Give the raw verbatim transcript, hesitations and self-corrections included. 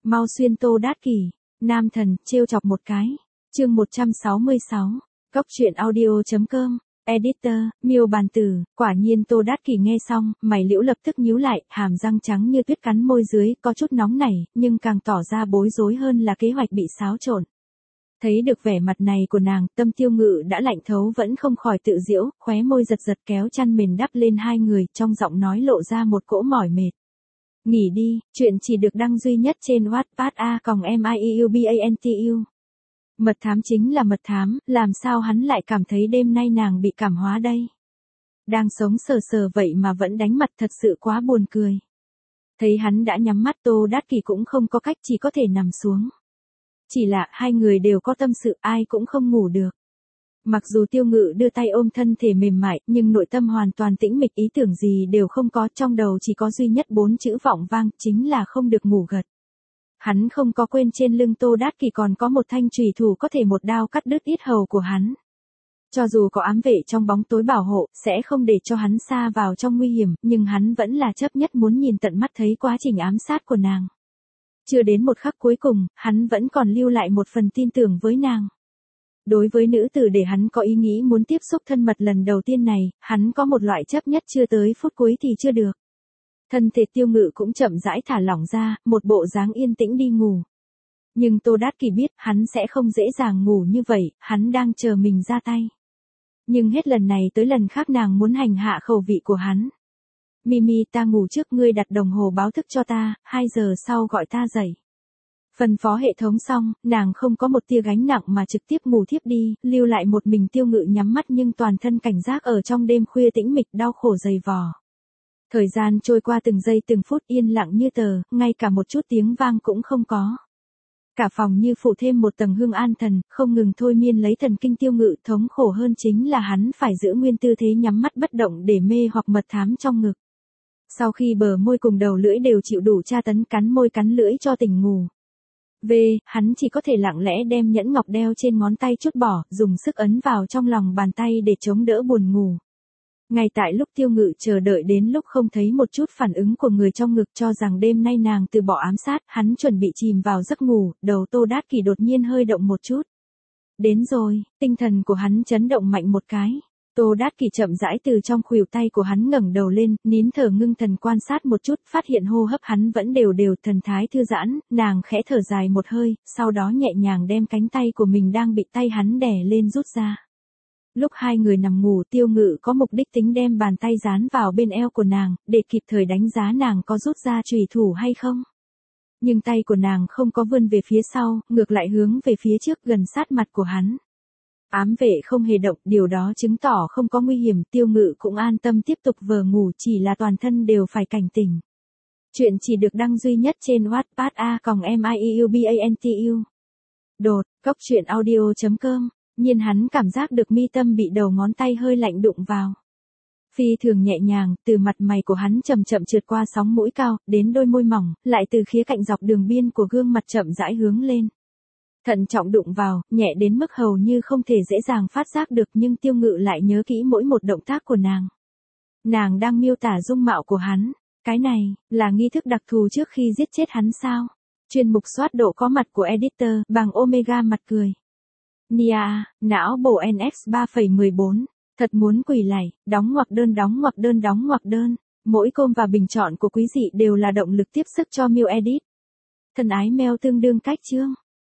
Mau xuyên Tô Đát Kỷ, nam thần, trêu chọc một cái. Chương một trăm sáu mươi sáu, Cóc truyện audio.com, Editor, Miêu Bàn Tử. Quả nhiên Tô Đát Kỷ nghe xong, mày liễu lập tức nhíu lại, hàm răng trắng như tuyết cắn môi dưới, có chút nóng nảy, nhưng càng tỏ ra bối rối hơn là kế hoạch bị xáo trộn. Thấy được vẻ mặt này của nàng, tâm Tiêu Ngự đã lạnh thấu vẫn không khỏi tự giễu, khóe môi giật giật kéo chăn mền đắp lên hai người, trong giọng nói lộ ra một cỗ mỏi mệt. Nghỉ đi, chuyện chỉ được đăng duy nhất trên Wattpad a còng miubantu. Mật thám chính là mật thám, làm sao hắn lại cảm thấy đêm nay nàng bị cảm hóa đây? Đang sống sờ sờ vậy mà vẫn đánh mặt, thật sự quá buồn cười. Thấy hắn đã nhắm mắt, Tô Đát Kỷ cũng không có cách, chỉ có thể nằm xuống. Chỉ là hai người đều có tâm sự, ai cũng không ngủ được. Mặc dù Tiêu Ngự đưa tay ôm thân thể mềm mại, nhưng nội tâm hoàn toàn tĩnh mịch, ý tưởng gì đều không có, trong đầu chỉ có duy nhất bốn chữ vọng vang, chính là không được ngủ gật. Hắn không có quên trên lưng Tô Đát Kỷ còn có một thanh chùy thủ có thể một đao cắt đứt yết hầu của hắn. Cho dù có ám vệ trong bóng tối bảo hộ, sẽ không để cho hắn sa vào trong nguy hiểm, nhưng hắn vẫn là chấp nhất muốn nhìn tận mắt thấy quá trình ám sát của nàng. Chưa đến một khắc cuối cùng, hắn vẫn còn lưu lại một phần tin tưởng với nàng. Đối với nữ tử để hắn có ý nghĩ muốn tiếp xúc thân mật lần đầu tiên này, hắn có một loại chấp nhất chưa tới phút cuối thì chưa được. Thân thể Tiêu Ngự cũng chậm rãi thả lỏng ra, một bộ dáng yên tĩnh đi ngủ. Nhưng Tô Đát Kỷ biết hắn sẽ không dễ dàng ngủ như vậy, hắn đang chờ mình ra tay. Nhưng hết lần này tới lần khác nàng muốn hành hạ khẩu vị của hắn. Mimi, ta ngủ trước, ngươi đặt đồng hồ báo thức cho ta, hai giờ sau gọi ta dậy. Phân phó hệ thống xong, nàng không có một tia gánh nặng mà trực tiếp ngủ thiếp đi, lưu lại một mình Tiêu Ngự nhắm mắt nhưng toàn thân cảnh giác ở trong đêm khuya tĩnh mịch đau khổ dày vò. Thời gian trôi qua từng giây từng phút yên lặng như tờ, ngay cả một chút tiếng vang cũng không có. Cả phòng như phủ thêm một tầng hương an thần, không ngừng thôi miên lấy thần kinh Tiêu Ngự, thống khổ hơn chính là hắn phải giữ nguyên tư thế nhắm mắt bất động để mê hoặc mật thám trong ngực. Sau khi bờ môi cùng đầu lưỡi đều chịu đủ tra tấn, cắn môi cắn lưỡi cho tỉnh ngủ. V, hắn chỉ có thể lặng lẽ đem nhẫn ngọc đeo trên ngón tay trút bỏ, dùng sức ấn vào trong lòng bàn tay để chống đỡ buồn ngủ. Ngay tại lúc Tiêu Ngự chờ đợi đến lúc không thấy một chút phản ứng của người trong ngực, cho rằng đêm nay nàng từ bỏ ám sát, hắn chuẩn bị chìm vào giấc ngủ, đầu Tô Đát Kỷ đột nhiên hơi động một chút. Đến rồi, tinh thần của hắn chấn động mạnh một cái. Tô Đát Kỷ chậm rãi từ trong khuỷu tay của hắn ngẩng đầu lên, nín thở ngưng thần quan sát một chút, phát hiện hô hấp hắn vẫn đều đều, thần thái thư giãn, nàng khẽ thở dài một hơi, sau đó nhẹ nhàng đem cánh tay của mình đang bị tay hắn đè lên rút ra. Lúc hai người nằm ngủ, Tiêu Ngự có mục đích tính đem bàn tay dán vào bên eo của nàng, để kịp thời đánh giá nàng có rút ra chùy thủ hay không. Nhưng tay của nàng không có vươn về phía sau, ngược lại hướng về phía trước gần sát mặt của hắn. Ám vệ không hề động, điều đó chứng tỏ không có nguy hiểm, Tiêu Ngự cũng an tâm tiếp tục vờ ngủ, chỉ là toàn thân đều phải cảnh tỉnh. Chuyện chỉ được đăng duy nhất trên Wattpad a còng miubantu. Đột, Cóc truyện audio.com. Nhiên hắn cảm giác được mi tâm bị đầu ngón tay hơi lạnh đụng vào. Phi thường nhẹ nhàng, từ mặt mày của hắn chậm chậm trượt qua sóng mũi cao, đến đôi môi mỏng, lại từ khía cạnh dọc đường biên của gương mặt chậm rãi hướng lên. Thận trọng đụng vào, nhẹ đến mức hầu như không thể dễ dàng phát giác được, nhưng Tiêu Ngự lại nhớ kỹ mỗi một động tác của nàng. Nàng đang miêu tả dung mạo của hắn. Cái này, là nghi thức đặc thù trước khi giết chết hắn sao? Chuyên mục soát độ có mặt của editor, bằng Omega mặt cười. Nia, não bộ en ích ba phẩy mười bốn. Thật muốn quỳ lạy, đóng ngoặc đơn đóng ngoặc đơn đóng ngoặc đơn. Mỗi com và bình chọn của quý dị đều là động lực tiếp sức cho Miu Edit. Thân ái mail tương đương cách chương.